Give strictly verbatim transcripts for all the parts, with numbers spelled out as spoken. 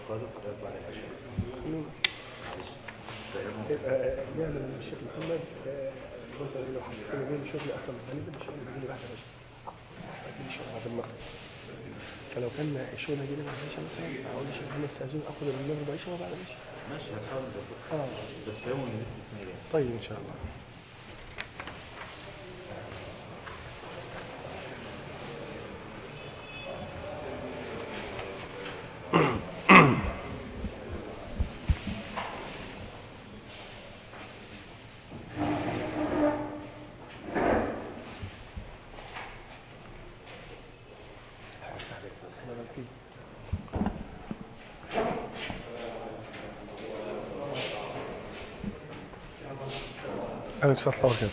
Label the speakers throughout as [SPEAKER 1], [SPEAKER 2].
[SPEAKER 1] قالوا قراءة بعد العشاء.
[SPEAKER 2] نعمل الشيخ محمد مثلا لو حسيت ان جاي شغلي اصلا غالبا الشغل بيجي لي بعد العشاء. اجي الشغل بعد المغرب. فلو كان الشغل هيجي لي بعد العشاء مثلا اقول للشيخ محمد استاذن اخذ المغرب عشاء وبعد العشاء.
[SPEAKER 1] ماشي هنحاول نظبطها.
[SPEAKER 2] اه
[SPEAKER 1] بس في يوم من الاستثناء.
[SPEAKER 2] طيب ان شاء الله. عليك الصلاة والسلام.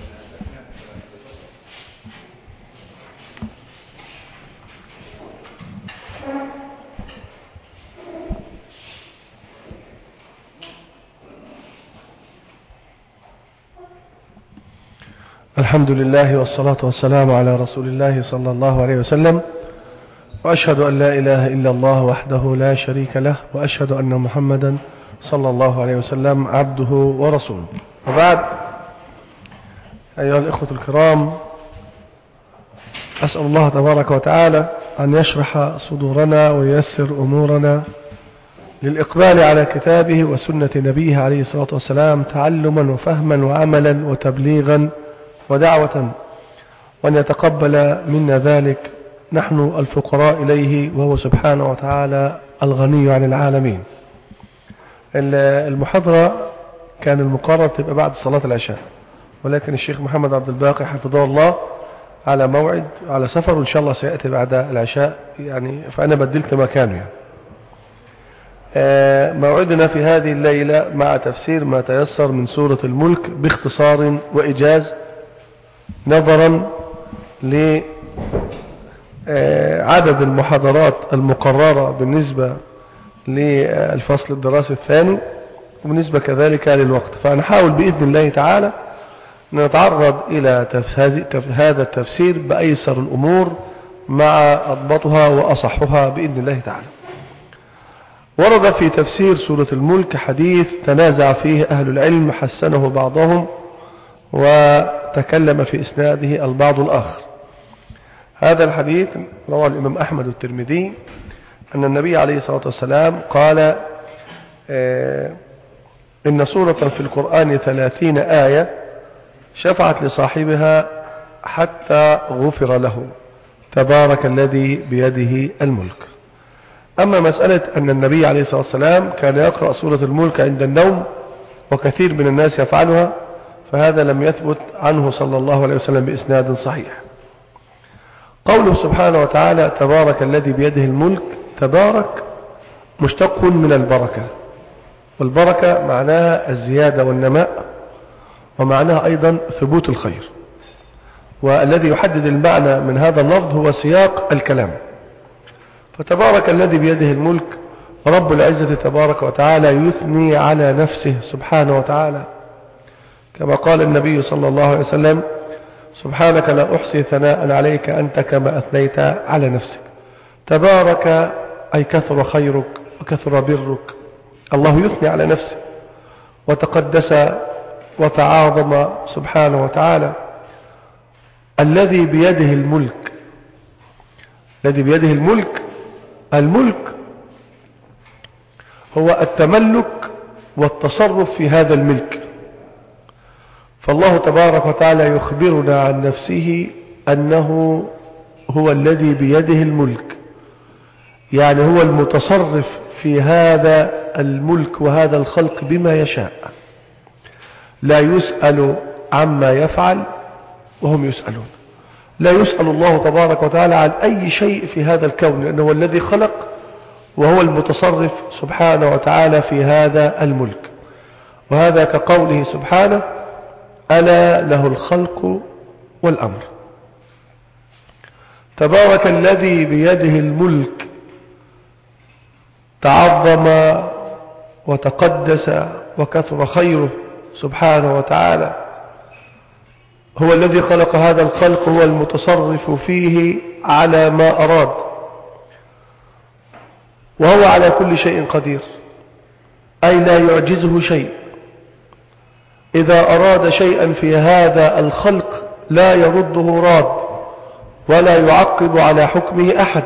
[SPEAKER 2] الحمد لله والصلاة والسلام على رسول الله صلى الله عليه وسلم، وأشهد أن لا إله إلا الله وحده لا شريك له، وأشهد أن محمدا صلى الله عليه وسلم عبده ورسوله. وبعد، أيها الإخوة الكرام، أسأل الله تبارك وتعالى أن يشرح صدورنا وييسر أمورنا للإقبال على كتابه وسنة نبيه عليه الصلاة والسلام، تعلما وفهما وعملا وتبليغا ودعوة، وأن يتقبل منا ذلك نحن الفقراء إليه وهو سبحانه وتعالى الغني عن العالمين. المحاضرة كان المقرر تبقى بعد صلاة العشاء، ولكن الشيخ محمد عبد الباقي حفظه الله على موعد على سفر، وإن شاء الله سيأتي بعد العشاء يعني، فأنا بدلت مكانه يعني. موعدنا في هذه الليلة مع تفسير ما تيسر من سورة الملك باختصار وإيجاز، نظرا لعدد المحاضرات المقررة بالنسبة للفصل الدراسي الثاني، وبالنسبة كذلك للوقت، فنحاول بإذن الله تعالى نتعرض إلى هذا التفسير بأيسر الأمور مع أضبطها وأصحها بإذن الله تعالى. ورد في تفسير سورة الملك حديث تنازع فيه أهل العلم، حسنه بعضهم وتكلم في إسناده البعض الآخر. هذا الحديث رواه الإمام أحمد والترمذي أن النبي عليه الصلاة والسلام قال: إن سورة في القرآن ثلاثين آية شفعت لصاحبها حتى غفر له، تبارك الذي بيده الملك. أما مسألة أن النبي عليه الصلاة والسلام كان يقرأ سورة الملك عند النوم، وكثير من الناس يفعلها، فهذا لم يثبت عنه صلى الله عليه وسلم بإسناد صحيح. قوله سبحانه وتعالى تبارك الذي بيده الملك، تبارك مشتق من البركة، والبركة معناها الزيادة والنماء، ومعناها أيضا ثبوت الخير. والذي يحدد المعنى من هذا اللفظ هو سياق الكلام. فتبارك الذي بيده الملك، رب العزة تبارك وتعالى يثني على نفسه سبحانه وتعالى، كما قال النبي صلى الله عليه وسلم: سبحانك لا أحصي ثناء عليك أنت كما أثنيت على نفسك. تبارك أي كثر خيرك وكثر برك. الله يثني على نفسه وتقدس وتعاظم سبحانه وتعالى. الذي بيده الملك، الذي بيده الملك، الملك هو التملك والتصرف في هذا الملك. فالله تبارك وتعالى يخبرنا عن نفسه أنه هو الذي بيده الملك، يعني هو المتصرف في هذا الملك وهذا الخلق بما يشاء، لا يسأل عما يفعل وهم يسألون. لا يسأل الله تبارك وتعالى عن أي شيء في هذا الكون، لأنه هو الذي خلق وهو المتصرف سبحانه وتعالى في هذا الملك. وهذا كقوله سبحانه: ألا له الخلق والأمر. تبارك الذي بيده الملك، تعظم وتقدس وكثر خيره سبحانه وتعالى. هو الذي خلق هذا الخلق، هو المتصرف فيه على ما أراد. وهو على كل شيء قدير، أي لا يعجزه شيء. إذا أراد شيئا في هذا الخلق لا يرده راد ولا يعقب على حكمه أحد.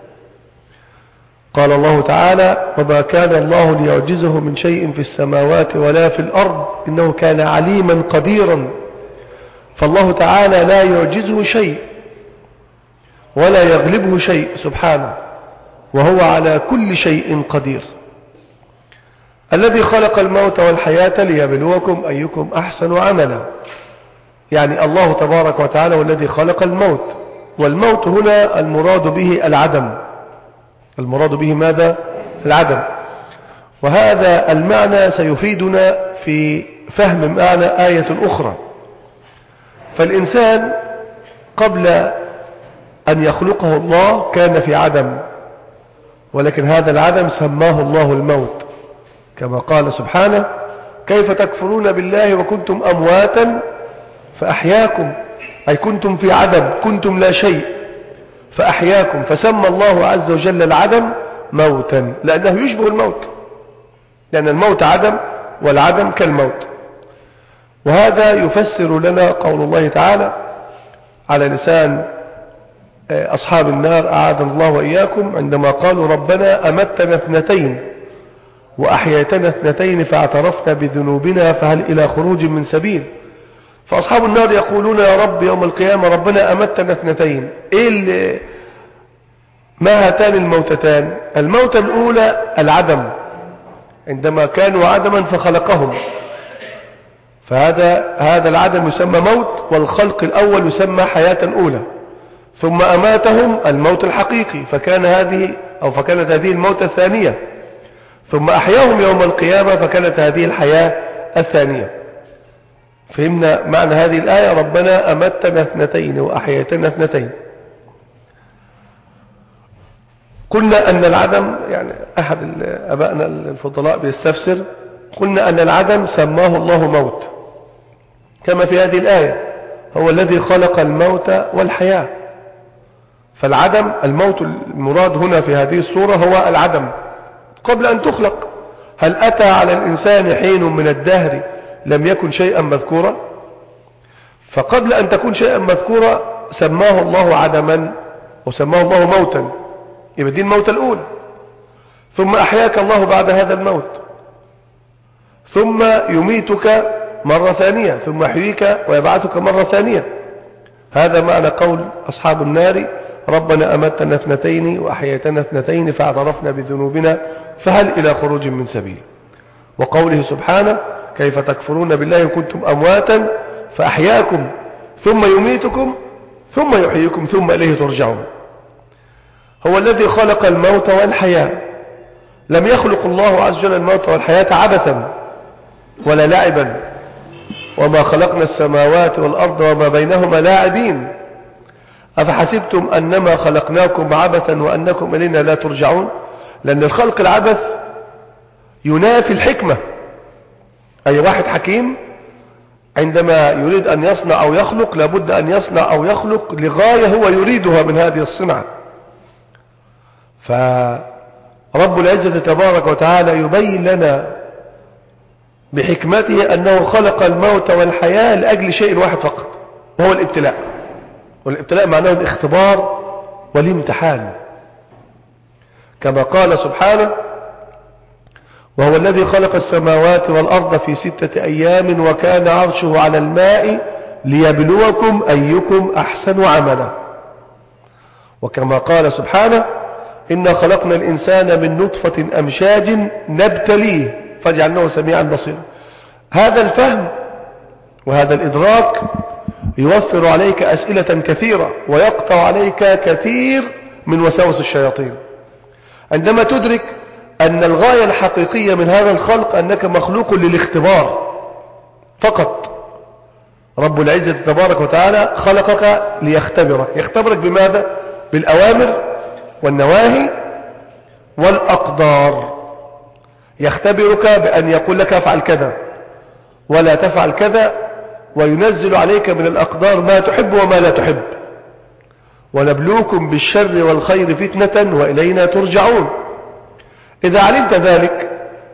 [SPEAKER 2] قال الله تعالى: وما كان الله ليعجزه من شيء في السماوات ولا في الأرض إنه كان عليما قديرا. فالله تعالى لا يعجزه شيء ولا يغلبه شيء سبحانه، وهو على كل شيء قدير. الذي خلق الموت والحياة ليبلوكم أيكم أحسن عملا، يعني الله تبارك وتعالى والذي خلق الموت. والموت هنا المراد به العدم، المراد به ماذا؟ العدم. وهذا المعنى سيفيدنا في فهم معنى آية أخرى. فالإنسان قبل أن يخلقه الله كان في عدم، ولكن هذا العدم سماه الله الموت، كما قال سبحانه: كيف تكفرون بالله وكنتم أمواتا فأحياكم، أي كنتم في عدم، كنتم لا شيء فأحياكم. فسمى الله عز وجل العدم موتا لأنه يشبه الموت، لأن الموت عدم والعدم كالموت. وهذا يفسر لنا قول الله تعالى على لسان أصحاب النار أعاذنا الله وإياكم عندما قالوا: ربنا أمتنا اثنتين وأحييتنا اثنتين فاعترفنا بذنوبنا فهل إلى خروج من سبيل. فأصحاب النار يقولون: يا رب يوم القيامة ربنا أمتنا اثنتين، إيه اللي ما هاتان الموتتان؟ الموتة الأولى العدم، عندما كانوا عدما فخلقهم، فهذا هذا العدم يسمى موت، والخلق الأول يسمى حياة أولى. ثم أماتهم الموت الحقيقي، فكان هذه أو فكانت هذه الموتة الثانية. ثم أحياهم يوم القيامة فكانت هذه الحياة الثانية. فهمنا معنى هذه الآية: ربنا أمتنا اثنتين وأحييتنا اثنتين. قلنا أن العدم، يعني أحد أبائنا الفضلاء بيستفسر، قلنا أن العدم سماه الله موت كما في هذه الآية: هو الذي خلق الموت والحياة. فالعدم الموت المراد هنا في هذه الصورة هو العدم قبل أن تخلق. هل أتى على الإنسان حين من الدهر لم يكن شيئا مذكورا؟ فقبل أن تكون شيئا مذكورا سماه الله عدما وسماه الله موتا، يبقى دي الموت الأولى. ثم أحياك الله بعد هذا الموت، ثم يميتك مرة ثانية، ثم يحييك ويبعثك مرة ثانية. هذا معنى قول أصحاب النار: ربنا أمتنا اثنتين وأحييتنا اثنتين فاعترفنا بذنوبنا فهل إلى خروج من سبيل. وقوله سبحانه: كيف تكفرون بالله وكنتم أمواتا فأحياكم ثم يميتكم ثم يحييكم ثم إليه ترجعون. هو الذي خلق الموت والحياة. لم يخلق الله عز وجل الموت والحياة عبثا ولا لعبا: وما خلقنا السماوات والأرض وما بينهما لاعبين أفحسبتم أنما خلقناكم عبثا وأنكم إلينا لا ترجعون. لأن الخلق العبث ينافي الحكمة. أي واحد حكيم عندما يريد أن يصنع أو يخلق لابد أن يصنع أو يخلق لغاية هو يريدها من هذه الصنعة. فرب العزة تبارك وتعالى يبين لنا بحكمته أنه خلق الموت والحياة لأجل شيء واحد فقط، وهو الابتلاء. والابتلاء معناه الاختبار والامتحان، كما قال سبحانه: وهو الذي خلق السماوات والأرض في ستة أيام وكان عرشه على الماء ليبلوكم أيكم أحسن عملا. وكما قال سبحانه: إنا خلقنا الإنسان من نطفة أمشاج نبتليه فجعلناه سميعا بصيرا. هذا الفهم وهذا الإدراك يوفر عليك أسئلة كثيرة ويقطع عليك كثير من وساوس الشياطين عندما تدرك أن الغاية الحقيقية من هذا الخلق أنك مخلوق للاختبار فقط. رب العزة تبارك وتعالى خلقك ليختبرك. يختبرك بماذا؟ بالأوامر والنواهي والأقدار. يختبرك بأن يقول لك افعل كذا ولا تفعل كذا، وينزل عليك من الأقدار ما تحب وما لا تحب. ونبلوكم بالشر والخير فتنة وإلينا ترجعون. إذا علمت ذلك،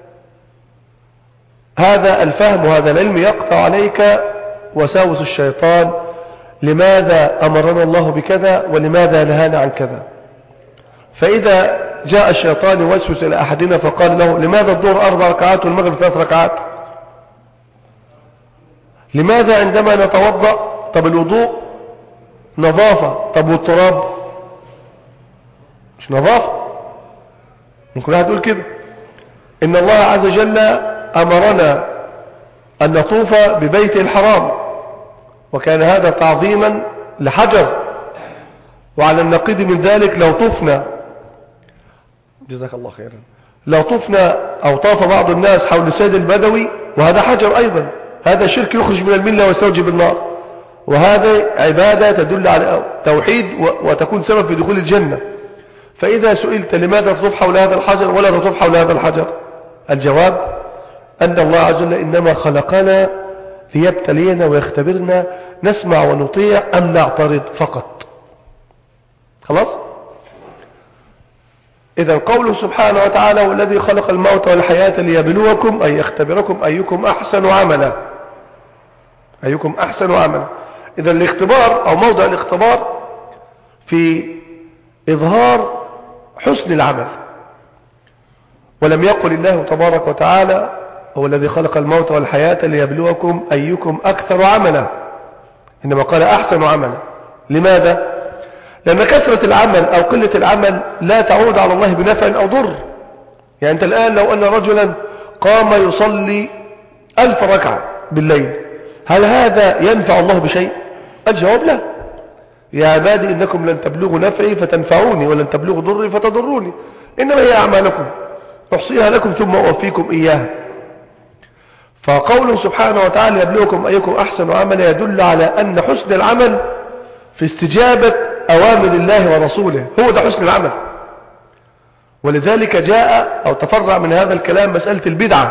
[SPEAKER 2] هذا الفهم وهذا العلم يقطع عليك وساوس الشيطان. لماذا أمرنا الله بكذا ولماذا نهانا عن كذا؟ فإذا جاء الشيطان يوسوس إلى أحدنا فقال له: لماذا الظهر أربع ركعات والمغرب ثلاث ركعات؟ لماذا عندما نتوضأ؟ طب الوضوء نظافة، طب والتراب مش نظافة؟ ممكن واحد يقول كده. إن الله عز وجل أمرنا أن نطوف ببيته الحرام، وكان هذا تعظيما لحجر، وعلى النقيض من ذلك لو طفنا، جزاك الله خيرا، لو طفنا أو طاف بعض الناس حول السيد البدوي وهذا حجر أيضا، هذا شرك يخرج من الملة ويستوجب النار، وهذا عبادة تدل على توحيد وتكون سبب في دخول الجنة. فإذا سئلت لماذا تطوف حول هذا الحجر ولا تطوف حول هذا الحجر؟ الجواب أن الله عز وجل إنما خلقنا ليبتلينا ويختبرنا، نسمع ونطيع أم نعترض فقط. خلاص؟ إذا قوله سبحانه وتعالى: والذي خلق الموت والحياة ليبلوكم أي يختبركم أيكم أحسن عملا، أيكم أحسن عملا. إذا الاختبار أو موضع الاختبار في إظهار حسن العمل، ولم يقل الله تبارك وتعالى: هو الذي خلق الموت والحياة ليبلوكم أيكم أكثر عملا، إنما قال أحسن عملا. لماذا؟ لأن كثرة العمل أو قلة العمل لا تعود على الله بنفع أو ضر. يعني أنت الآن لو أن رجلا قام يصلي ألف ركعة بالليل، هل هذا ينفع الله بشيء؟ الجواب لا. يا عبادي إنكم لن تبلغوا نفعي فتنفعوني ولن تبلغوا ضري فتضروني، إنما هي أعمالكم أحصيها لكم ثم أوفيكم إياها. فقوله سبحانه وتعالى: يبلوكم أيكم أحسن عملا يدل على أن حسن العمل في استجابة أوامر الله ورسوله، هو ده حسن العمل. ولذلك جاء أو تفرع من هذا الكلام مسألة البدعة.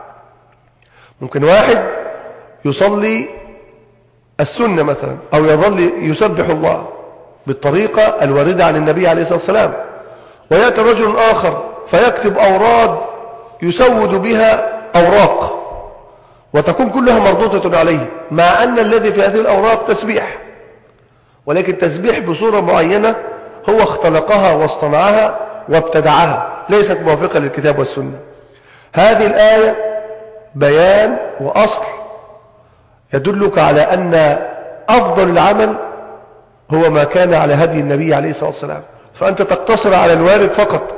[SPEAKER 2] ممكن واحد يصلي السنة مثلا أو يظل يسبح الله بالطريقة الواردة عن النبي عليه الصلاة والسلام، ويأتي رجل آخر فيكتب أوراد يسود بها أوراق وتكون كلها مردودة عليه، مع أن الذي في هذه الأوراق تسبيح، ولكن تسبيح بصورة معينة هو اختلقها واصطنعها وابتدعها، ليست موافقة للكتاب والسنة. هذه الآية بيان وأصل يدلك على أن أفضل العمل هو ما كان على هدي النبي عليه الصلاة والسلام، فأنت تقتصر على الوارد فقط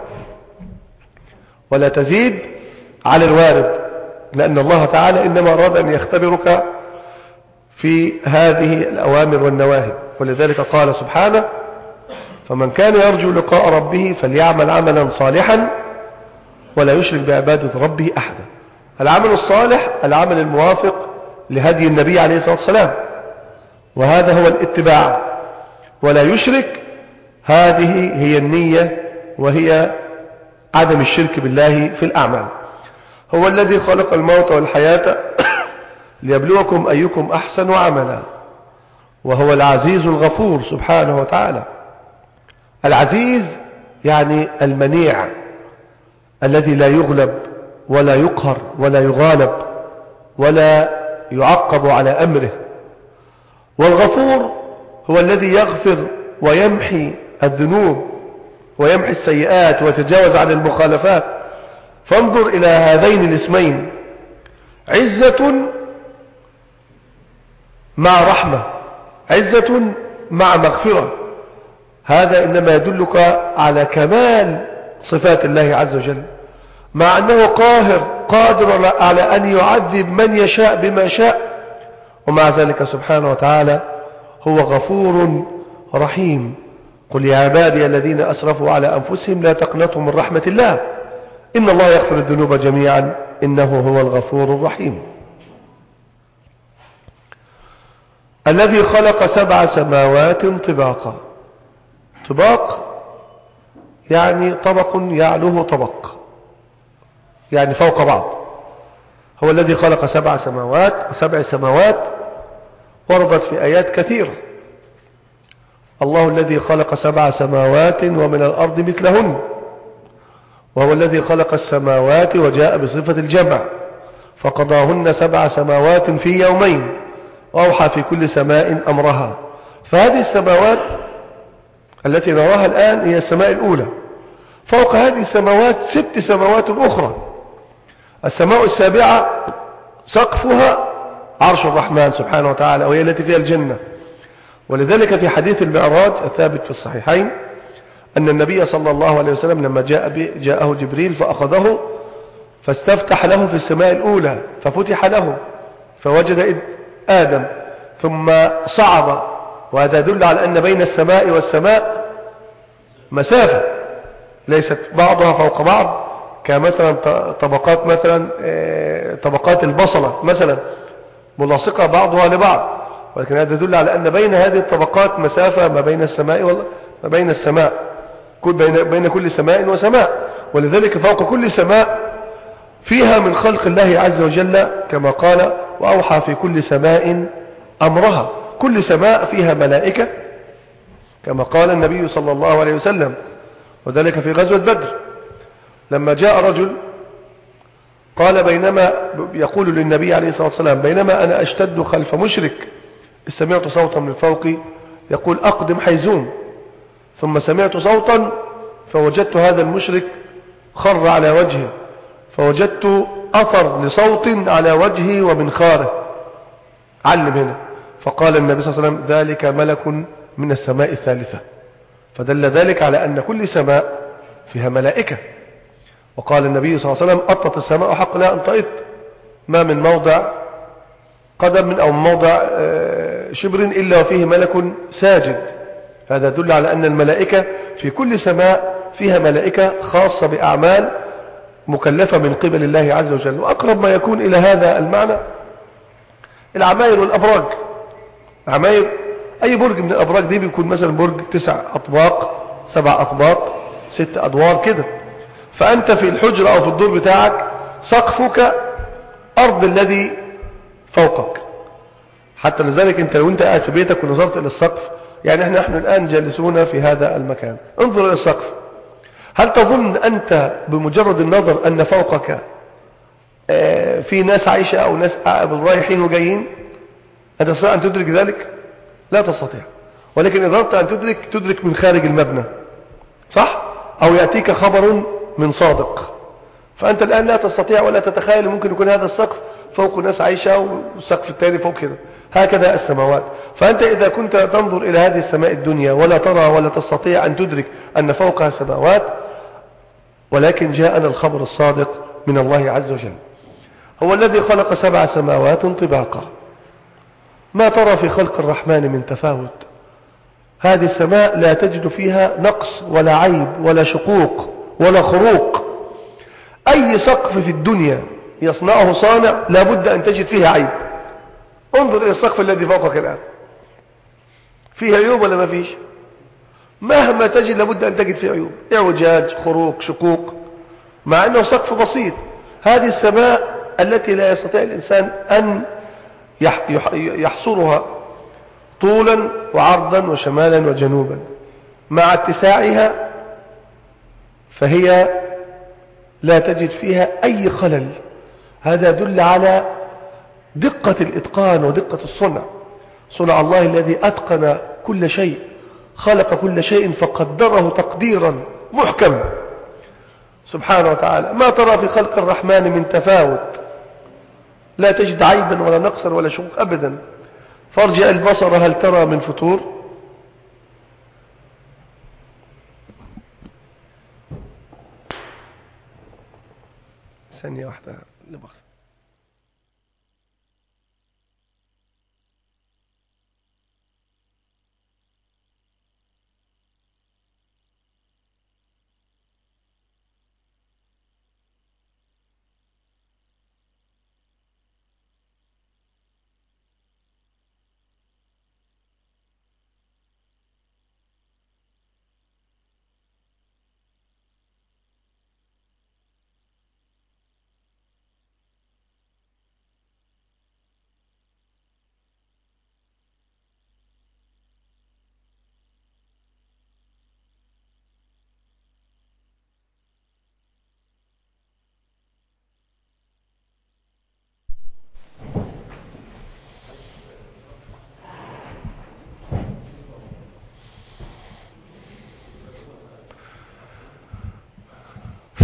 [SPEAKER 2] ولا تزيد على الوارد، لأن الله تعالى إنما أراد أن يختبرك في هذه الأوامر والنواهي. ولذلك قال سبحانه: فمن كان يرجو لقاء ربه فليعمل عملا صالحا ولا يشرك بعبادة ربه أحدا. العمل الصالح العمل الموافق لهدي النبي عليه الصلاة والسلام، وهذا هو الاتباع، ولا يشرك هذه هي النية وهي عدم الشرك بالله في الأعمال. هو الذي خلق الموت والحياة ليبلوكم أيكم أحسن عملا، وهو العزيز الغفور سبحانه وتعالى. العزيز يعني المنيع الذي لا يغلب ولا يقهر ولا يغالب ولا يعقب على أمره. والغفور هو الذي يغفر ويمحي الذنوب ويمحي السيئات ويتجاوز عن المخالفات. فانظر إلى هذين الاسمين: عزة مع رحمة، عزة مع مغفرة. هذا إنما يدلك على كمال صفات الله عز وجل، مع أنه قاهر قادر على أن يعذب من يشاء بما شاء، ومع ذلك سبحانه وتعالى هو غفور رحيم. قل يا عبادي الذين أسرفوا على أنفسهم لا تقنطوا من رحمة الله إن الله يغفر الذنوب جميعا إنه هو الغفور الرحيم. الذي خلق سبع سماوات طباقا. طباق يعني طبق يعلوه طبق، يعني فوق بعض. هو الذي خلق سبع سماوات، وسبع سماوات وردت في آيات كثيرة. الله الذي خلق سبع سماوات ومن الأرض مثلهن وهو الذي خلق السماوات وجاء بصفة الجمع فقضاهن سبع سماوات في يومين وأوحى في كل سماء أمرها. فهذه السماوات التي نراها الآن هي السماء الأولى. فوق هذه السماوات ست سماوات أخرى. السماء السابعة سقفها عرش الرحمن سبحانه وتعالى وهي التي فيها الجنة. ولذلك في حديث المعراج الثابت في الصحيحين أن النبي صلى الله عليه وسلم لما جاء جاءه جبريل فأخذه فاستفتح له في السماء الأولى ففتح له فوجد آدم ثم صعد. وهذا يدل على أن بين السماء والسماء مسافة ليست بعضها فوق بعض كمثلا طبقات مثلا طبقات البصلة مثلا ملاصقة بعضها لبعض، ولكن هذا يدل على أن بين هذه الطبقات مسافة ما بين السماء وما بين السماء بين كل سماء وسماء. ولذلك فوق كل سماء فيها من خلق الله عز وجل كما قال وأوحى في كل سماء أمرها. كل سماء فيها ملائكة كما قال النبي صلى الله عليه وسلم، وذلك في غزوة بدر لما جاء رجل قال بينما يقول للنبي عليه الصلاة والسلام بينما أنا أشتد خلف مشرك سمعت صوتا من فوقي يقول أقدم حيزوم، ثم سمعت صوتا فوجدت هذا المشرك خر على وجهه فوجدت أثر لصوت على وجهه ومنخاره. علم هنا فقال النبي صلى الله عليه وسلم ذلك ملك من السماء الثالثة، فدل ذلك على أن كل سماء فيها ملائكة. وقال النبي صلى الله عليه وسلم أطت السماء حق لا أنطئت ما من موضع قدم أو موضع شبر إلا وفيه ملك ساجد. هذا يدل على أن الملائكة في كل سماء فيها ملائكة خاصة بأعمال مكلفة من قبل الله عز وجل. وأقرب ما يكون إلى هذا المعنى العماير والأبراج. عماير أي برج من الأبراج دي بيكون مثلا برج تسع أطباق سبع أطباق ست أدوار كده، فأنت في الحجرة أو في الدور بتاعك سقفك أرض الذي فوقك. حتى لذلك أنت لو أنت قاعد في بيتك ونظرت إلى السقف، يعني احنا نحن الآن جالسون في هذا المكان، انظر إلى السقف، هل تظن أنت بمجرد النظر أن فوقك في ناس عايشة أو ناس رايحين وجايين؟ أنت تستطيع أن تدرك ذلك؟ لا تستطيع. ولكن إذا أردت أن تدرك تدرك من خارج المبنى، صح؟ أو يأتيك خبر من صادق. فأنت الآن لا تستطيع ولا تتخيل ممكن يكون هذا السقف فوق ناس عايشة والسقف الثاني فوق كده. هكذا السماوات. فأنت إذا كنت تنظر إلى هذه السماء الدنيا ولا ترى ولا تستطيع أن تدرك أن فوقها سماوات، ولكن جاءنا الخبر الصادق من الله عز وجل. هو الذي خلق سبع سماوات طباقا ما ترى في خلق الرحمن من تفاوت. هذه السماء لا تجد فيها نقص ولا عيب ولا شقوق ولا خروق. أي سقف في الدنيا يصنعه صانع لابد أن تجد فيها عيب. انظر إلى السقف الذي فوقك الآن، فيه عيوب ولا ما فيش؟ مهما تجد لابد أن تجد فيه عيوب، اعوجاج خروق شقوق، مع أنه سقف بسيط. هذه السماء التي لا يستطيع الإنسان أن يحصرها طولا وعرضا وشمالا وجنوبا، مع اتساعها فهي لا تجد فيها أي خلل. هذا يدل على دقة الإتقان ودقة الصنع. صنع الله الذي أتقن كل شيء، خلق كل شيء فقدره تقديرا محكم سبحانه وتعالى. ما ترى في خلق الرحمن من تفاوت، لا تجد عيبا ولا نقصا ولا شقوق أبدا. فارجع البصر هل ترى من فطور. ثانية واحدة لبخص.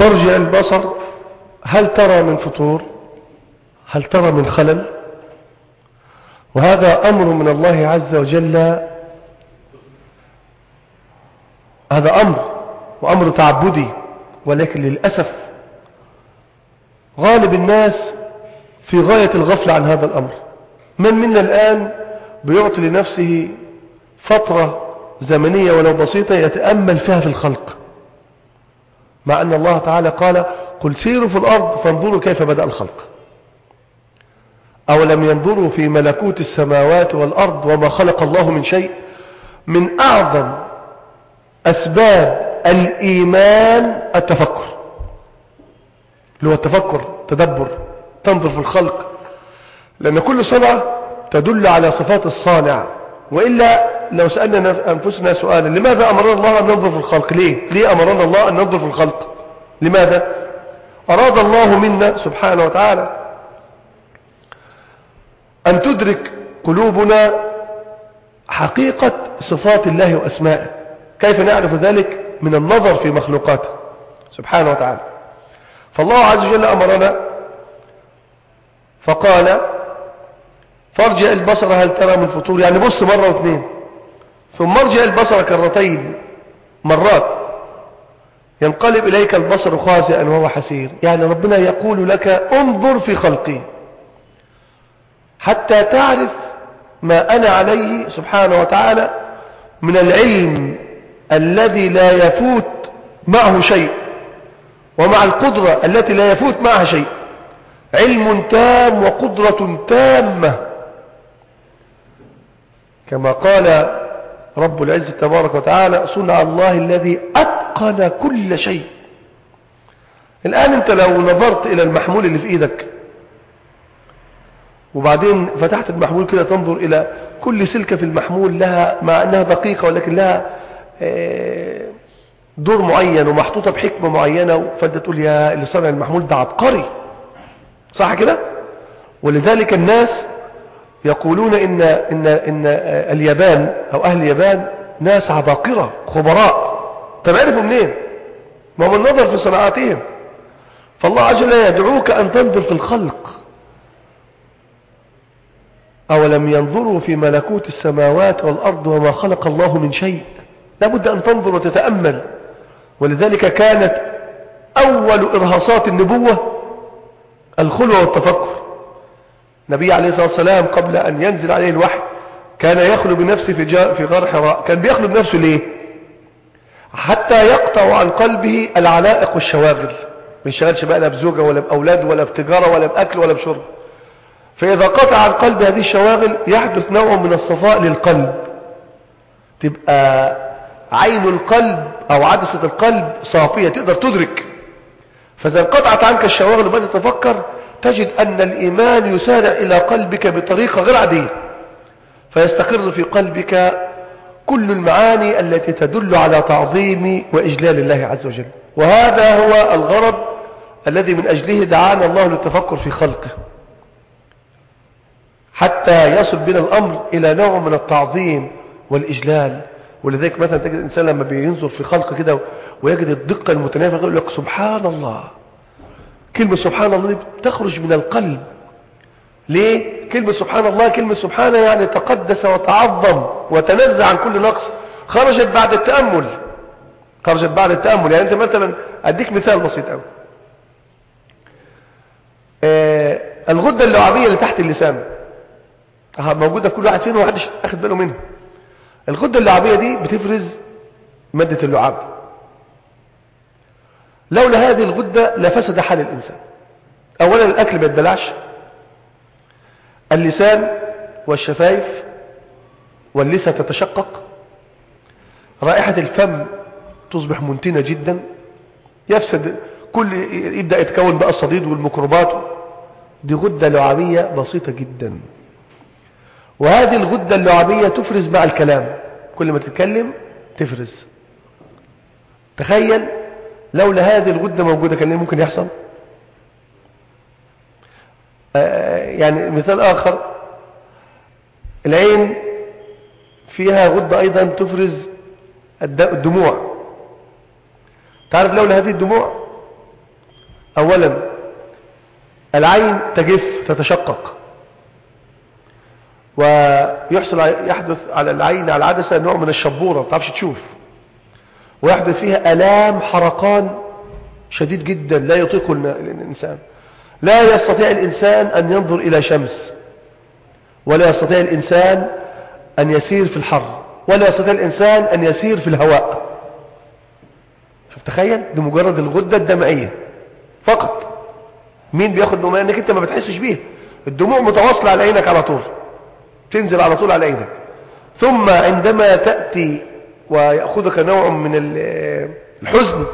[SPEAKER 2] فارجع البصر هل ترى من فطور، هل ترى من خلل. وهذا أمر من الله عز وجل، هذا أمر وأمر تعبدي، ولكن للأسف غالب الناس في غاية الغفلة عن هذا الأمر. من منا الآن بيعطي لنفسه فترة زمنية ولو بسيطة يتأمل فيها في الخلق، مع أن الله تعالى قال قل سيروا في الأرض فانظروا كيف بدأ الخلق. أولم ينظروا في ملكوت السماوات والأرض وما خلق الله من شيء. من أعظم أسباب الإيمان التفكر، اللي هو التفكر، تدبر، تنظر في الخلق، لأن كل صنعة تدل على صفات الصانع. وإلا لو سألنا أنفسنا سؤالا لماذا أمرنا الله أن ننظر في الخلق؟ ليه؟ ليه أمرنا الله أن ننظر في الخلق؟ لماذا؟ أراد الله منا سبحانه وتعالى أن تدرك قلوبنا حقيقة صفات الله وأسمائه. كيف نعرف ذلك؟ من النظر في مخلوقاته سبحانه وتعالى. فالله عز وجل أمرنا فقال فارجع البصر هل ترى من فطور، يعني بص مرة واثنين، ثم ارجع البصر كرتين مرات ينقلب إليك البصر خاسئا وهو حسير. يعني ربنا يقول لك انظر في خلقي حتى تعرف ما أنا عليه سبحانه وتعالى من العلم الذي لا يفوت معه شيء، ومع القدرة التي لا يفوت معها شيء. علم تام وقدرة تامة، كما قال رب العزة تبارك وتعالى صنع الله الذي أتقن كل شيء. الآن أنت لو نظرت إلى المحمول اللي في إيدك وبعدين فتحت المحمول كده تنظر إلى كل سلكة في المحمول لها، مع أنها دقيقة ولكن لها دور معين ومحطوطة بحكمة معينة، فأنت تقول يا اللي صنع المحمول ده عبقري، صح كده؟ ولذلك الناس يقولون إن, إن, إن اليابان أو أهل اليابان ناس عباقرة خبراء. طب عرفوا منين؟ ما هو النظر في صناعاتهم. فالله عز وجل يدعوك أن تنظر في الخلق. أولم ينظروا في ملكوت السماوات والأرض وما خلق الله من شيء. لابد أن تنظر وتتأمل. ولذلك كانت أول إرهاصات النبوة الخلوة والتفكر. النبي عليه الصلاة والسلام قبل أن ينزل عليه الوحي كان يخلو بنفسه في, في غار حراء. كان بيخلو بنفسه ليه؟ حتى يقطع عن قلبه العلائق والشواغل، ما يشغلش بقى لا بزوجة ولا بأولاد ولا بتجارة ولا بأكل ولا بشرب. فإذا قطع عن قلب هذه الشواغل يحدث نوع من الصفاء للقلب، تبقى عين القلب أو عدسة القلب صافية تقدر تدرك. فإذا انقطعت عنك الشواغل وبدأت تتفكر تجد أن الإيمان يسارع إلى قلبك بطريقة غير عادية، فيستقر في قلبك كل المعاني التي تدل على تعظيم وإجلال الله عز وجل. وهذا هو الغرض الذي من أجله دعانا الله للتفكر في خلقه، حتى يصل بنا الأمر إلى نوع من التعظيم والإجلال. ولذلك مثلا تجد الإنسان لما بينظر في خلقه كده ويجد الدقة المتناهية يقول لك سبحان الله. كلمة سبحان الله دي تخرج من القلب. ليه؟ كلمة سبحان الله، كلمة سبحانه يعني تقدس وتعظم وتنزه عن كل نقص. خرجت بعد التأمل، خرجت بعد التأمل. يعني أنت مثلا أديك مثال بسيط قوي. آه الغدة اللعابية اللي تحت اللسان موجودة في كل واحد فينا ومحدش أخذ باله منها. الغدة اللعابية دي بتفرز مادة اللعاب. لولا هذه الغدة لفسد حال الإنسان. أولا الأكل ما يتبلعش، اللسان والشفايف واللسة تتشقق، رائحة الفم تصبح منتنة جدا، يفسد كل يبدأ يتكون بقى الصديد والميكروبات. دي غدة لعابية بسيطة جدا. وهذه الغدة اللعابية تفرز مع الكلام، كل ما تتكلم تفرز. تخيل لولا هذه الغدة موجودة كان ايه ممكن يحصل؟ آه يعني مثال آخر، العين فيها غدة أيضا تفرز الدموع. تعرف لولا هذه الدموع أولا العين تجف تتشقق، ويحصل يحدث على العين على العدسة نوع من الشبورة ما تعرفش تشوف، ويحدث فيها آلام حرقان شديد جدا لا يطيقه الإنسان. لا يستطيع الإنسان أن ينظر إلى شمس، ولا يستطيع الإنسان أن يسير في الحر، ولا يستطيع الإنسان أن يسير في الهواء. شوف تخيل، دي مجرد الغدة الدمعية فقط. مين بياخد دموع؟ انك انت ما بتحسش بيها، الدموع متواصلة على عينك على طول، تنزل على طول على عينك. ثم عندما تأتي ويأخذك نوع من الحزن،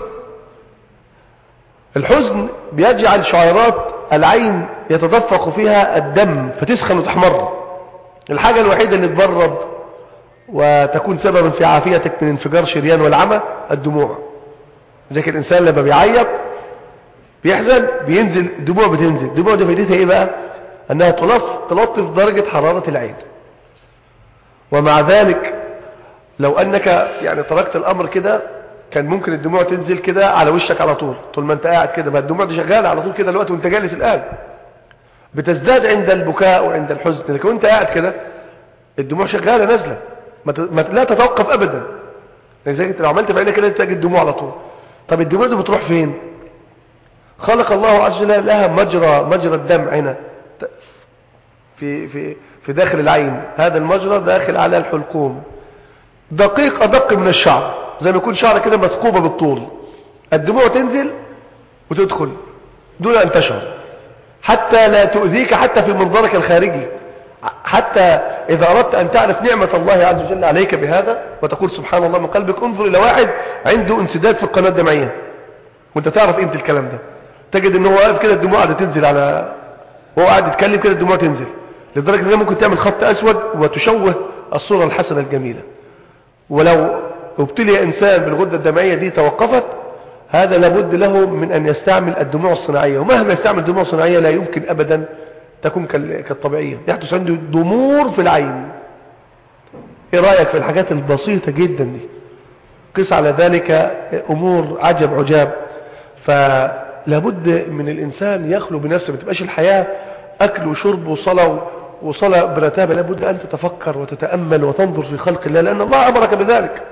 [SPEAKER 2] الحزن بيجعل شعيرات العين يتدفق فيها الدم فتسخن وتحمر. الحاجة الوحيدة اللي تبرد وتكون سببا في عافيتك من انفجار شريان والعمى الدموع. ذلك الإنسان لما بيعيط بيحزن بينزل دموع، بتنزل دموع. دي فايدتها ايه بقى؟ انها تلطف تلطف درجة حرارة العين. ومع ذلك لو انك يعني تركت الامر كده كان ممكن الدموع تنزل كده على وشك على طول طول ما انت قاعد كده، ما الدموع دي شغاله على طول كده الوقت وانت جالس الان، بتزداد عند البكاء وعند الحزن. لكن وانت قاعد كده الدموع شغاله نازله، ما ت... ما لا تتوقف ابدا. لذلك لو عملت في عينك كده تجد الدموع على طول. طب الدموع دي بتروح فين؟ خلق الله عز وجل لها مجرى مجرى الدم هنا في في في داخل العين. هذا المجرى داخل على الحلقوم، دقيق ادق من الشعر، زي ما يكون شعر كده مثقوبه بالطول. الدموع تنزل وتدخل دون ان تشعر، حتى لا تؤذيك حتى في منظرك الخارجي. حتى اذا اردت ان تعرف نعمه الله عز وجل عليك بهذا وتقول سبحان الله من قلبك، انظر الى واحد عنده انسداد في القناه الدمعيه وانت تعرف قيمه الكلام ده، تجد ان هو واقف كده الدموع قاعده تنزل على، وهو قاعد يتكلم كده الدموع تنزل، لدرجه انها ممكن تعمل خط اسود وتشوه الصوره الحسنه الجميله. ولو ابتلي انسان بالغده الدمعيه دي توقفت، هذا لابد له من ان يستعمل الدموع الصناعيه، ومهما يستعمل الدموع الصناعيه لا يمكن ابدا تكون كالطبيعيه، يحدث عنده ضمور في العين. ايه رايك في الحاجات البسيطه جدا دي؟ قس على ذلك امور عجب عجاب. فلابد من الانسان يخلو بنفسه، ما تبقاش الحياه اكل وشرب وصلاه وصلاه برتابه. لابد ان تتفكر وتتامل وتنظر في خلق الله، لان الله امرك بذلك.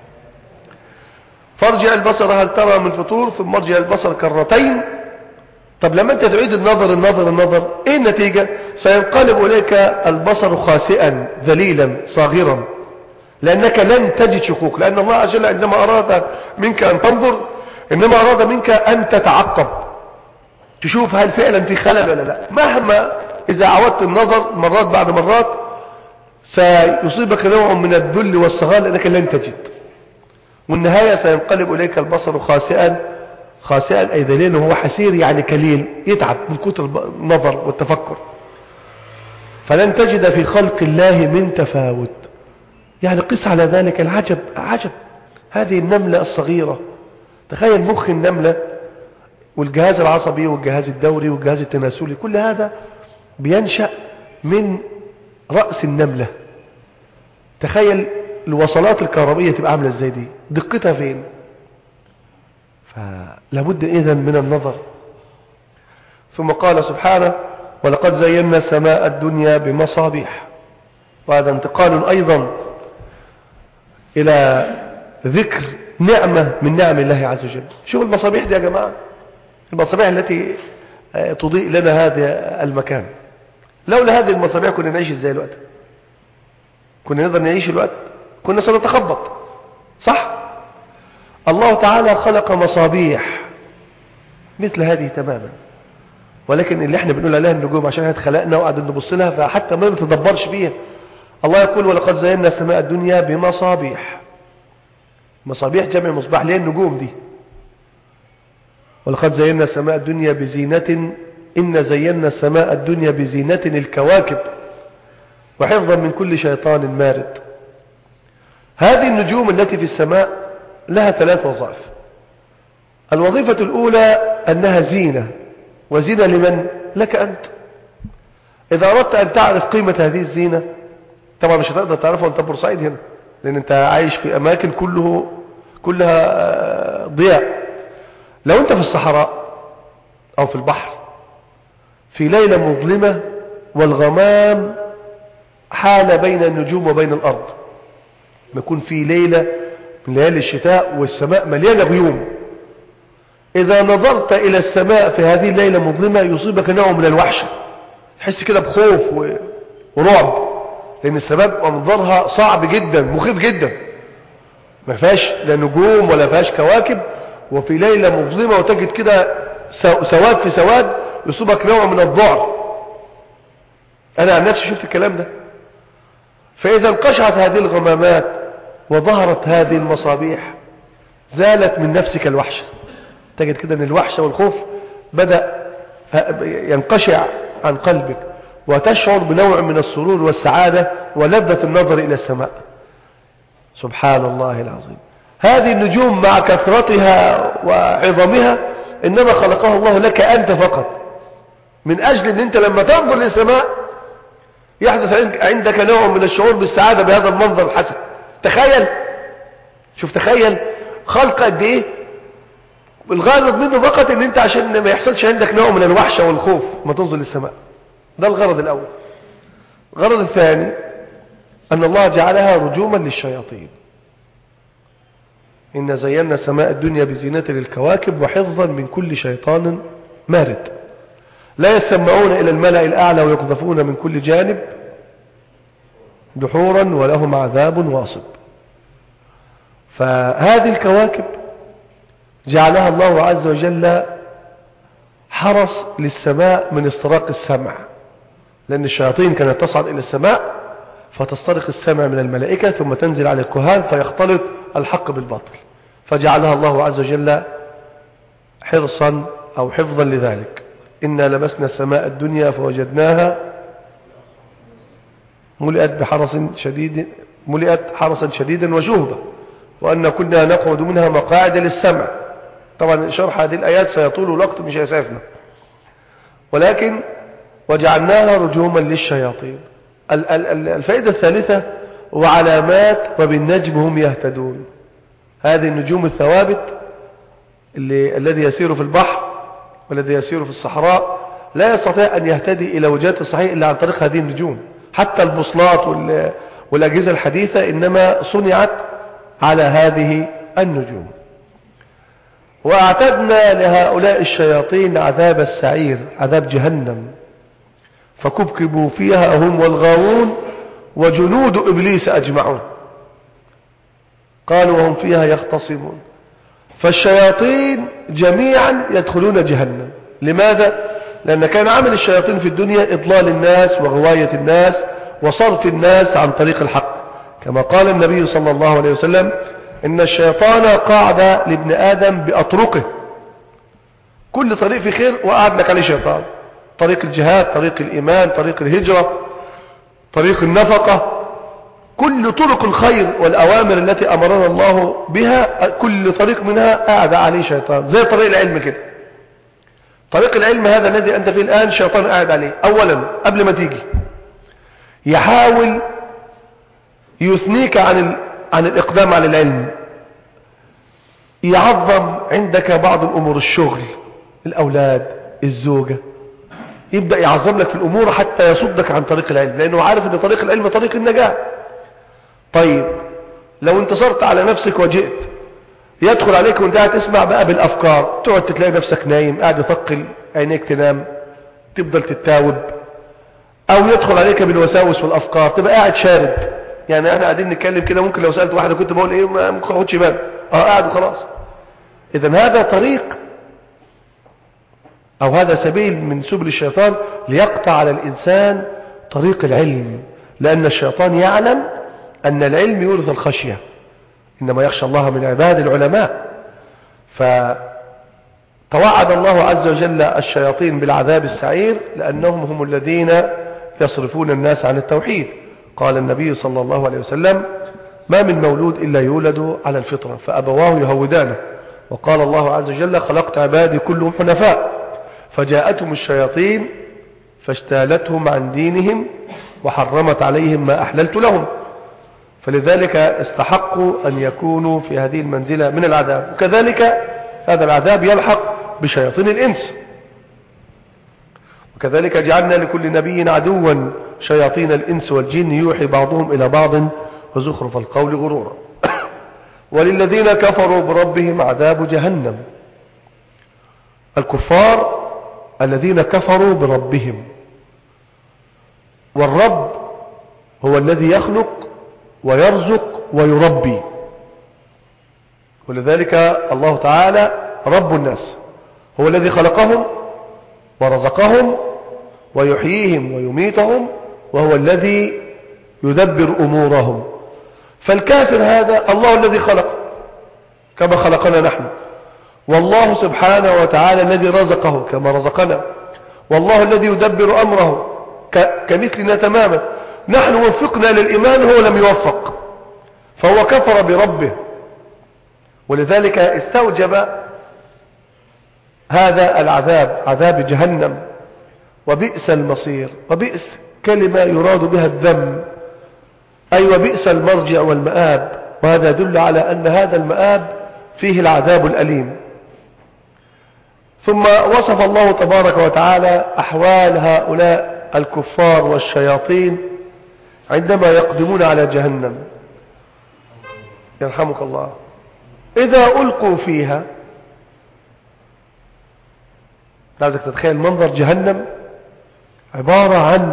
[SPEAKER 2] فارجع البصر هل ترى من فطور ثم ارجع البصر كرتين. طب لما انت تعيد النظر النظر النظر ايه النتيجه؟ سينقلب اليك البصر خاسئا ذليلا صاغرا، لانك لن تجد شكوك. لان الله عز وجل عندما اراد منك ان تنظر انما اراد منك ان تتعقب، تشوف هل فعلا في خلل ولا لا. مهما اذا عودت النظر مرات بعد مرات سيصيبك نوع من الذل والصغار، لانك لن تجد، والنهايه سينقلب اليك البصر خاسئا. خاسئا اي ذليل، وهو حسير يعني كليل، يتعب من كتر النظر والتفكر. فلن تجد في خلق الله من تفاوت. يعني قس على ذلك العجب عجب. هذه النملة الصغيرة، تخيل مخ النملة والجهاز العصبي والجهاز الدوري والجهاز التناسلي، كل هذا بينشأ من رأس النملة. تخيل الوصلات الكهربية تبقى عاملة ازاي، دي دقتها فين. فلابد إذن من النظر. ثم قال سبحانه ولقد زينا سماء الدنيا بمصابيح. وهذا انتقال أيضا إلى ذكر نعمة من نعم الله عز وجل. شوف المصابيح دي يا جماعة، المصابيح التي تضيء لنا هذا المكان. لولا هذه المصابيح كنا نعيش ازاي الوقت؟ كنا نقدر نعيش الوقت؟ كنا سنتخبط، صح؟ الله تعالى خلق مصابيح مثل هذه تماما، ولكن اللي احنا بنقول عليها النجوم عشان احنا اتخلقنا وقعد نبص لها فحتى ما نتدبرش فيها. الله يقول ولقد زينا سماء الدنيا بمصابيح. مصابيح جمع مصباح، ليه النجوم دي؟ ولقد زينا سماء الدنيا بزينة، إن زينا سماء الدنيا بزينة الكواكب وحفظا من كل شيطان مارد. هذه النجوم التي في السماء لها ثلاث وظائف. الوظيفة الأولى أنها زينة، وزينة لمن؟ لك أنت. إذا أردت أن تعرف قيمة هذه الزينة، طبعا مش هتقدر تعرفها وانت بورسعيد هنا، لأن انت عايش في أماكن كله كلها ضياء. لو انت في الصحراء أو في البحر في ليلة مظلمة والغمام حال بين النجوم وبين الأرض، يكون في ليلة من ليالي الشتاء والسماء مليانة غيوم، إذا نظرت إلى السماء في هذه الليلة مظلمة يصيبك نوع من الوحشة، تحس كده بخوف ورعب، لأن السماء منظرها صعب جدا مخيف جدا، ما فيهاش لا نجوم ولا فيهاش كواكب، وفي ليلة مظلمة وتجد كده سواد في سواد يصيبك نوع من الذعر. أنا عن نفسي شفت الكلام ده. فإذا انقشعت هذه الغمامات وظهرت هذه المصابيح زالت من نفسك الوحشة، تجد كده أن الوحشة والخوف بدأ ينقشع عن قلبك، وتشعر بنوع من السرور والسعادة ولذة النظر إلى السماء. سبحان الله العظيم. هذه النجوم مع كثرتها وعظمها إنما خلقها الله لك أنت فقط، من أجل أن أنت لما تنظر للسماء يحدث عندك نوع من الشعور بالسعادة بهذا المنظر الحسن. تخيل، شوف تخيل خلق قد إيه، الغرض منه فقط أن أنت عشان ما يحصلش عندك نوع من الوحشة والخوف ما تنظر للسماء. ده الغرض الأول. الغرض الثاني أن الله جعلها رجوما للشياطين. إن زينا سماء الدنيا بزينة للكواكب وحفظا من كل شيطان مارد. لا يسمعون إلى الملأ الأعلى ويقذفون من كل جانب دحورا ولهم عذاب واصب. فهذه الكواكب جعلها الله عز وجل حرس للسماء من استراق السمع، لأن الشياطين كانت تصعد إلى السماء فتسترق السمع من الملائكة ثم تنزل على الكهان فيختلط الحق بالباطل، فجعلها الله عز وجل حرصا أو حفظا لذلك. إنا لمسنا السماء الدنيا فوجدناها ملئت بحرس شديد ملئت حرسا شديدا وشهبا وأن كنا نقعد منها مقاعد للسمع. طبعا شرح هذه الآيات سيطول الوقت مش هيسعفنا، ولكن وجعلناها رجوما للشياطين. الفائدة الثالثة وعلامات وبالنجم هم يهتدون. هذه النجوم الثوابت اللي الذي يسير في البحر والذي يسير في الصحراء لا يستطيع أن يهتدي إلى وجهة الصحيح إلا عن طريق هذه النجوم. حتى البوصلات والأجهزة الحديثة إنما صنعت على هذه النجوم. وأعتدنا لهؤلاء الشياطين عذاب السعير، عذاب جهنم، فكبكبوا فيها هم والغاوون وجنود إبليس أجمعون. قالوا وهم فيها يختصمون. فالشياطين جميعا يدخلون جهنم. لماذا؟ لأن كان عمل الشياطين في الدنيا إضلال الناس وغواية الناس وصرف الناس عن طريق الحق، كما قال النبي صلى الله عليه وسلم إن الشيطان قاعد لابن آدم بأطرقه، كل طريق في خير وقعد لك عليه شيطان، طريق الجهاد، طريق الإيمان، طريق الهجرة، طريق النفقة، كل طرق الخير والأوامر التي أمرنا الله بها كل طريق منها قاعد عليه شيطان. زي طريق العلم كده، طريق العلم هذا الذي أنت فيه الآن شيطان قاعد عليه. أولا قبل ما تيجي يحاول يثنيك عن عن الإقدام على العلم، يعظم عندك بعض الأمور، الشغل، الأولاد، الزوجة، يبدأ يعظم لك في الأمور حتى يصدك عن طريق العلم، لأنه عارف أن طريق العلم طريق النجاة. طيب لو انتصرت على نفسك وجئت يدخل عليك وانت قاعد تسمع بقى بالأفكار، تقعد تلاقي نفسك نايم قاعد يثقل عينيك تنام، تفضل تتاوب، أو يدخل عليك بالوساوس والأفكار تبقى قاعد شارد. يعني أنا قاعدين نتكلم كده ممكن لو سألت واحدة كنت بقول إيه ما ممكن أخدش بالي، أه قاعد وخلاص. إذن هذا طريق أو هذا سبيل من سبل الشيطان ليقطع على الإنسان طريق العلم، لأن الشيطان يعلم أن العلم يورث الخشية، إنما يخشى الله من عباد العلماء. فتوعد الله عز وجل الشياطين بالعذاب السعير لأنهم هم الذين يصرفون الناس عن التوحيد. قال النبي صلى الله عليه وسلم ما من مولود إلا يولد على الفطرة فأبواه يهودانه. وقال الله عز وجل خلقت عبادي كلهم حنفاء، فجاءتهم الشياطين فاجتالتهم عن دينهم وحرمت عليهم ما أحللت لهم، فلذلك استحقوا أن يكونوا في هذه المنزلة من العذاب. وكذلك هذا العذاب يلحق بشياطين الإنس، وكذلك جعلنا لكل نبي عدوا شياطين الإنس والجن يوحي بعضهم إلى بعض وزخرف القول غرورا. وللذين كفروا بربهم عذاب جهنم. الكفار الذين كفروا بربهم، والرب هو الذي يخلق ويرزق ويربي، ولذلك الله تعالى رب الناس، هو الذي خلقهم ورزقهم ويحييهم ويميتهم، وهو الذي يدبر أمورهم. فالكافر هذا الله الذي خلقه كما خلقنا نحن، والله سبحانه وتعالى الذي رزقه كما رزقنا، والله الذي يدبر أمره كمثلنا تماما. نحن وفقنا للإيمان، هو لم يوفق، فهو كفر بربه، ولذلك استوجب هذا العذاب، عذاب جهنم. وبئس المصير، وبئس كلمة يراد بها الذم، أي وبئس المرجع والمآب، وهذا يدل على أن هذا المآب فيه العذاب الأليم. ثم وصف الله تبارك وتعالى أحوال هؤلاء الكفار والشياطين عندما يقدمون على جهنم. يرحمك الله. إذا ألقوا فيها، لازم تتخيل منظر جهنم عبارة عن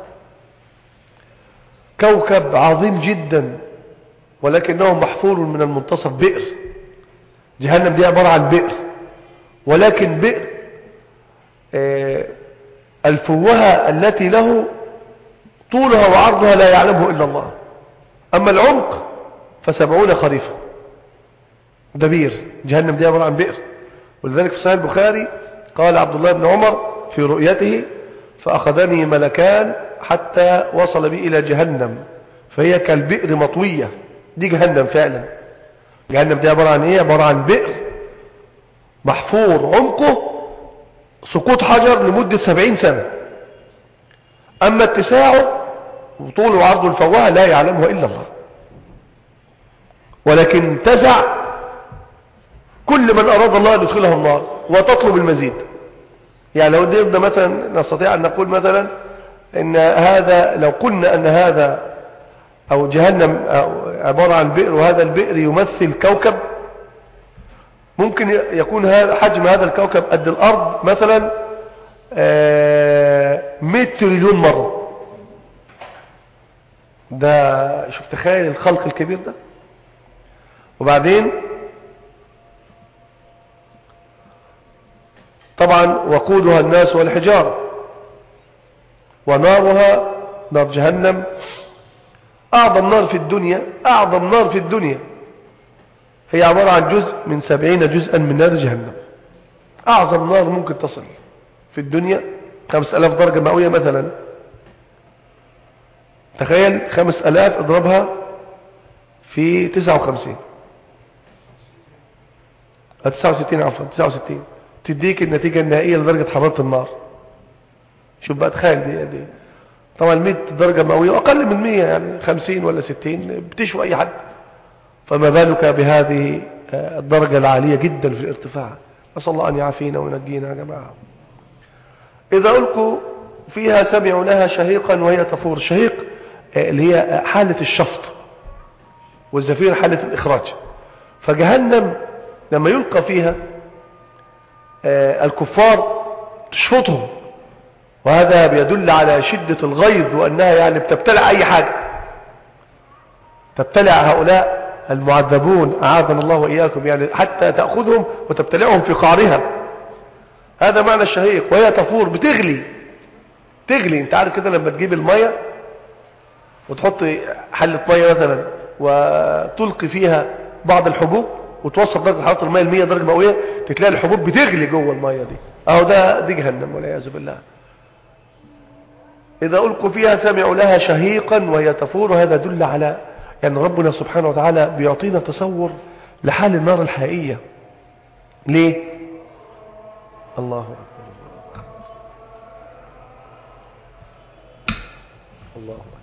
[SPEAKER 2] كوكب عظيم جدا، ولكنه محفور من المنتصف بئر. جهنم دي عبارة عن بئر، ولكن بئر آه الفوهة التي له طولها وعرضها لا يعلمه إلا الله، أما العمق فسبعون خريفا. ده بئر، جهنم دي عبارة عن بئر. ولذلك في صحيح البخاري قال عبد الله بن عمر في رؤيته: فأخذني ملكان حتى وصل بي إلى جهنم فهي كالبئر مطوية. دي جهنم فعلا. جهنم دي عبارة عن إيه؟ عبارة عن بئر محفور عمقه سقوط حجر لمدة سبعين سنة، أما اتساعه وطوله وعرضه الفواه لا يعلمه إلا الله، ولكن تسع كل من أراد الله أن يدخله النار وتطلب المزيد. يعني لو قدرنا مثلا نستطيع أن نقول مثلا إن هذا، لو قلنا أن هذا أو جهنم عبارة عن بئر، وهذا البئر يمثل كوكب، ممكن يكون هذا حجم هذا الكوكب قد الأرض مثلا مئة تريليون مرة. ده شوف، تخيل الخلق الكبير ده. وبعدين طبعا وقودها الناس والحجارة، ونارها نار جهنم أعظم نار في الدنيا، أعظم نار في الدنيا، هي عبارة عن جزء من سبعين جزءا من نار جهنم. أعظم نار ممكن تصل في الدنيا خمس ألاف درجة مئوية مثلا. تخيل خمس ألاف اضربها في تسعة وخمسين تسعة وستين عفوا تسعة وستين تديك النتيجة النهائية لدرجة حرارة النار. شوف بقى، تخيل دي, دي. طبعا مئة درجة مئوية وأقل من مئة، يعني خمسين ولا ستين بتشوي أي حد، فما بالك بهذه الدرجة العالية جدا في الارتفاع. أسأل الله أن يعافينا وينجينا يا جماعة. إذا ألقوا فيها سمعوا لها شهيقا وهي تفور. شهيق اللي هي حالة الشفط، والزفير حالة الإخراج. فجهنم لما يلقى فيها الكفار تشفطهم، وهذا بيدل على شدة الغيظ، وأنها يعني بتبتلع أي حاجة، تبتلع هؤلاء المعذبون أعاذنا الله وإياكم، يعني حتى تأخذهم وتبتلعهم في قعرها. هذا معنى الشهيق. وهي تفور، بتغلي تغلي. انت عارف كده لما تجيب المية وتحط حلة مية مثلا وتلقي فيها بعض الحبوب وتوصل درجة حرارة المية المية درجة مئوية، تتلاقي الحبوب بتغلي جوه المية دي. اهو ده دي جهنم والعياذ بالله. إذا ألقوا فيها سمعوا لها شهيقا وهي تفور. وهذا يدل على يعني ربنا سبحانه وتعالى بيعطينا تصور لحال النار الحقيقية. ليه؟ الله أكبر، الله أكبر.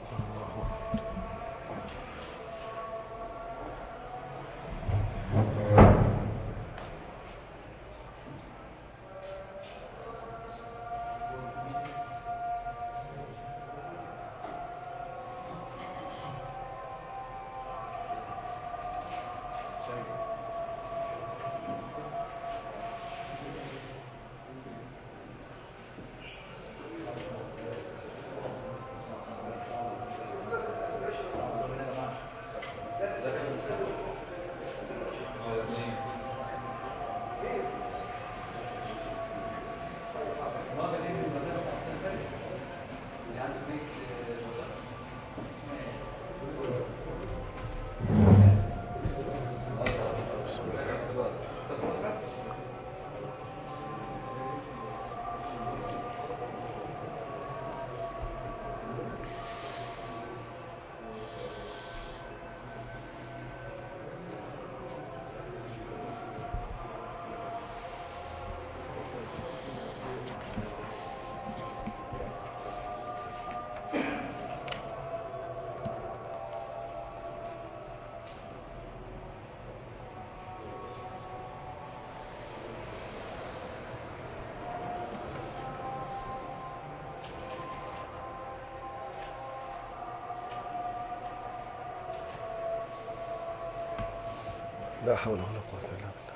[SPEAKER 2] لا حول ولا قوة إلا بالله.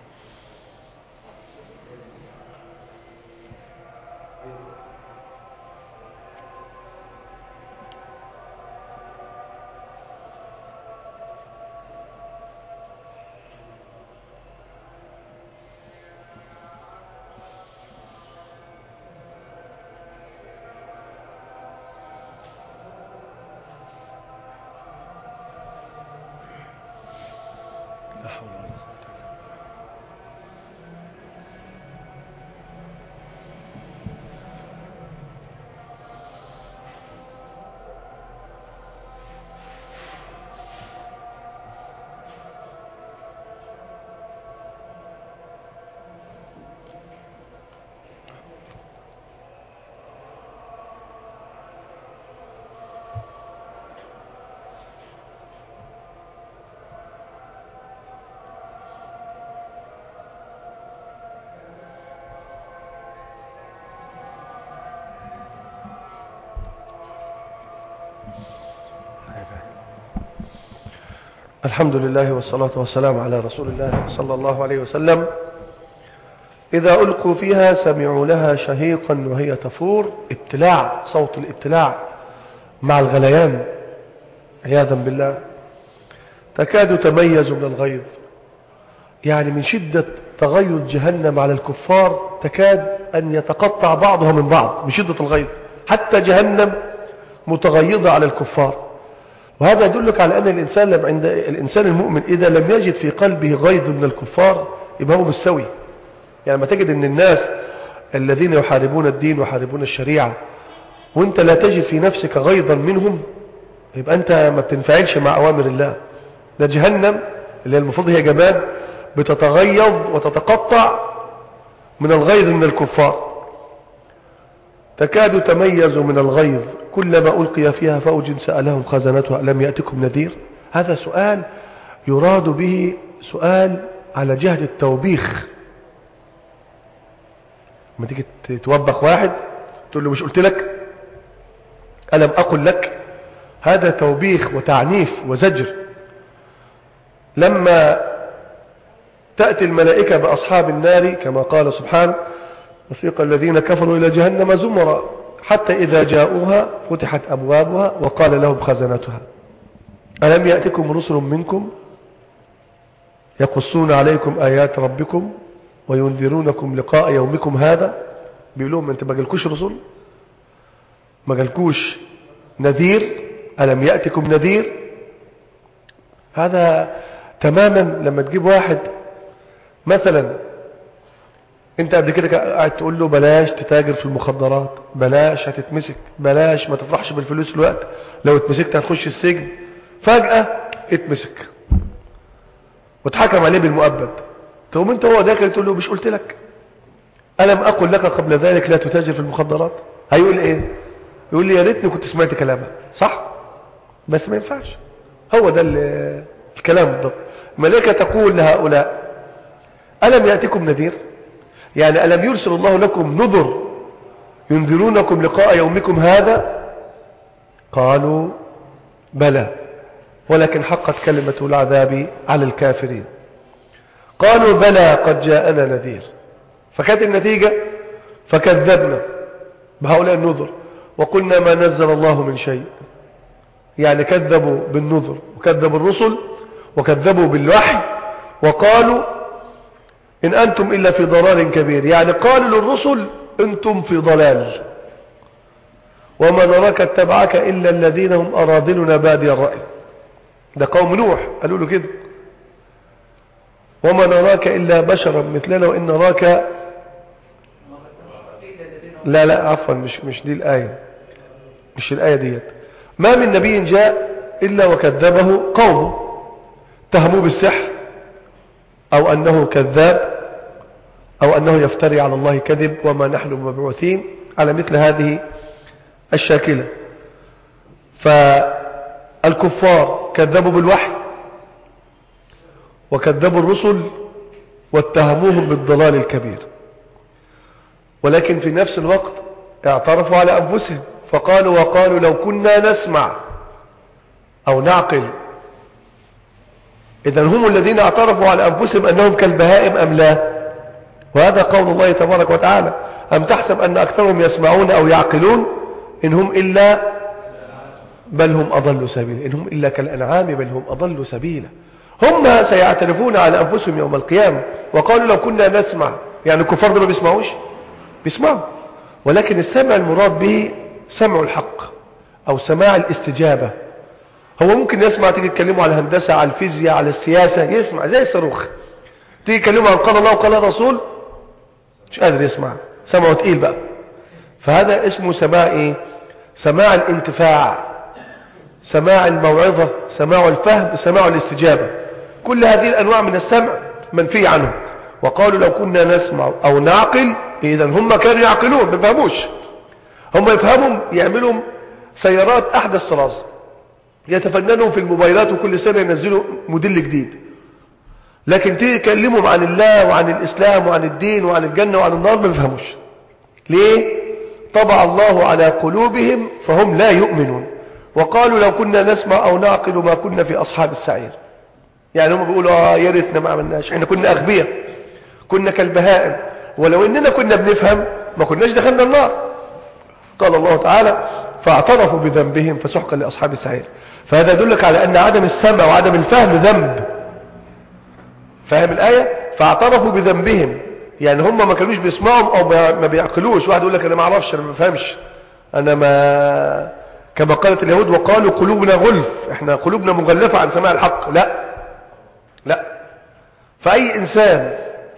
[SPEAKER 2] لا حول ولا قوة إلا بالله. الحمد لله والصلاة والسلام على رسول الله صلى الله عليه وسلم. إذا ألقوا فيها سمعوا لها شهيقا وهي تفور. ابتلاع، صوت الابتلاع مع الغليان عياذا بالله. تكاد تميز من الغيظ، يعني من شدة تغيظ جهنم على الكفار تكاد أن يتقطع بعضها من بعض من شدة الغيظ، حتى جهنم متغيظة على الكفار. وهذا يدلك على أن الإنسان لم عند الإنسان المؤمن إذا لم يجد في قلبه غيظ من الكفار يبقى هو مستوي. يعني ما تجد أن الناس الذين يحاربون الدين ويحاربون الشريعة وانت لا تجد في نفسك غيظا منهم، يبقى أنت ما بتنفعلش مع أوامر الله. ده جهنم اللي المفروض هي جماد بتتغيظ وتتقطع من الغيظ من الكفار. تكاد تميز من الغيظ كلما ألقي فيها فوج سألهم خزنتها ألم يأتكم نذير. هذا سؤال يراد به سؤال على جهة التوبيخ. لما تيجي توبخ واحد تقول له مش قلت لك، ألم أقل لك. هذا توبيخ وتعنيف وزجر. لما تأتي الملائكة بأصحاب النار كما قال سبحانه وسيق الذين كفروا إلى جهنم زمرا حتى إذا جاءوها فتحت أبوابها وقال لهم خزنتها ألم يأتكم رسل منكم يقصون عليكم آيات ربكم وينذرونكم لقاء يومكم هذا. بيقول لهم أنت ما جالكوش رسل، ما جالكوش نذير، ألم يأتكم نذير. هذا تماما لما تجيب واحد مثلا انت قبل كده قاعد تقول له بلاش تتاجر في المخدرات، بلاش هتتمسك، بلاش ما تفرحش بالفلوس الوقت، لو اتمسكت هتخش السجن. فجأة اتمسك واتحكم عليه بالمؤبد. تقوم انت هو داخل تقول له مش قلت لك، ألم أقل لك قبل ذلك لا تتاجر في المخدرات؟ هيقول ايه؟ يقول لي يا ريتني كنت سمعت كلامها. صح؟ بس ما ينفعش. هو ده الكلام بالضبط. الملائكة تقول لهؤلاء ألم يأتكم نذير؟ يعني ألم يرسل الله لكم نذر ينذرونكم لقاء يومكم هذا؟ قالوا بلى ولكن حقت كلمة العذاب على الكافرين. قالوا بلى قد جاءنا نذير. فكانت النتيجة فكذبنا بهؤلاء النذر وقلنا ما نزل الله من شيء. يعني كذبوا بالنذر وكذبوا الرسل وكذبوا بالوحي وقالوا إن أنتم إلا في ضلال كبير. يعني قالوا للرسل أنتم في ضلال وما نراك اتبعك إلا الذين هم أراذلنا بادي الرأي. ده قوم نوح قالوا له كده، وما نراك إلا بشرا مثلنا وإن نراك لا لا عفوا مش مش دي الآية، مش الآية ديت. ما من نبي جاء إلا وكذبه قومه، اتهموه بالسحر أو أنه كذاب أو أنه يفتري على الله كذب وما نحن مبعوثين على مثل هذه الشاكلة. فالكفار كذبوا بالوحي وكذبوا الرسل واتهموهم بالضلال الكبير، ولكن في نفس الوقت اعترفوا على أنفسهم فقالوا وقالوا لو كنا نسمع أو نعقل إذن هم الذين اعترفوا على أنفسهم أنهم كالبهائم أم لا؟ وهذا قول الله تبارك وتعالى: أم تحسب أن أكثرهم يسمعون أو يعقلون إن هم إلا بل هم أضلوا سبيلا، إن هم إلا كالأنعام بل هم أضلوا سبيلا. هم سيعترفون على أنفسهم يوم القيامة وقالوا لو كنا نسمع، يعني الكفار ده ما بيسمعوش؟ بيسمعوا، ولكن السمع المراد به سمع الحق أو سماع الاستجابة. هو ممكن يسمع، تيجي تكلمه على الهندسة، على الفيزياء، على السياسة، يسمع زي الصاروخ. تيجي تكلمه عن قال الله وقال الرسول مش قادر يسمع، سمعه تقيل بقى. فهذا اسمه سماع ايه؟ سماع الانتفاع، سماع الموعظة، سماع الفهم، سماع الاستجابة. كل هذه الأنواع من السمع منفي عنه. وقالوا لو كنا نسمع أو نعقل، إذن هم كانوا يعقلون، ما يفهموش. هم يفهموا يعملوا سيارات أحدث طراز، يتفننوا في الموبايلات وكل سنة ينزلوا موديل جديد، لكن تيجي تكلمهم عن الله وعن الإسلام وعن الدين وعن الجنة وعن النار ما يفهموش. ليه؟ طبع الله على قلوبهم فهم لا يؤمنون. وقالوا لو كنا نسمع أو نعقل ما كنا في أصحاب السعير. يعني هم بيقولوا آه يا ريتنا ما عملناش، احنا كنا أغبياء، كنا كالبهائم، ولو إننا كنا بنفهم ما كناش دخلنا النار. قال الله تعالى: فاعترفوا بذنبهم فسحقا لأصحاب السعير. فهذا يدلك على أن عدم السمع وعدم الفهم ذنب. فاهم الآية؟ فاعترفوا بذنبهم، يعني هم ما كانوش بيسمعوا أو ما بيعقلوش. واحد يقول لك أنا ما أعرفش، أنا ما بفهمش، أنا ما، كما قالت اليهود وقالوا قلوبنا غلف، احنا قلوبنا مغلفة عن سماع الحق. لا لا. فأي إنسان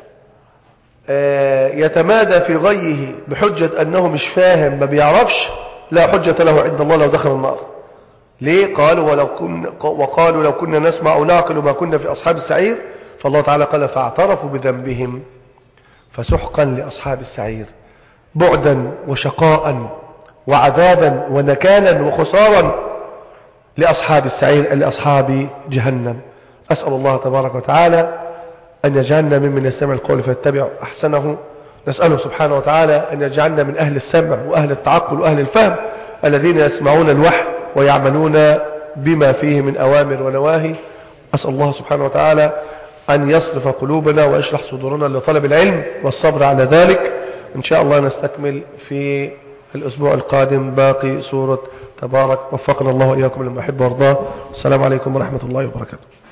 [SPEAKER 2] يتمادى في غيه بحجة أنه مش فاهم، ما بيعرفش، لا حجة له عند الله لو دخل النار. ليه؟ قالوا ولو كنا وقالوا لو كنا نسمع أو نعقل ما كنا في أصحاب السعير. فالله تعالى قال: فاعترفوا بذنبهم فسحقا لأصحاب السعير. بعدا وشقاء وعذابا ونكالا وخسارا لأصحاب السعير، لأصحاب جهنم. أسأل الله تبارك وتعالى أن يجعلنا ممن يستمع القول فيتبع أحسنه. نسأله سبحانه وتعالى أن يجعلنا من أهل السمع وأهل التعقل وأهل الفهم الذين يسمعون الوحي ويعملون بما فيه من أوامر ونواهي. أسأل الله سبحانه وتعالى أن يصرف قلوبنا ويشرح صدورنا لطلب العلم والصبر على ذلك. إن شاء الله نستكمل في الأسبوع القادم باقي سورة تبارك. وفقنا الله وإياكم لما يحب ويرضاه. السلام عليكم ورحمة الله وبركاته.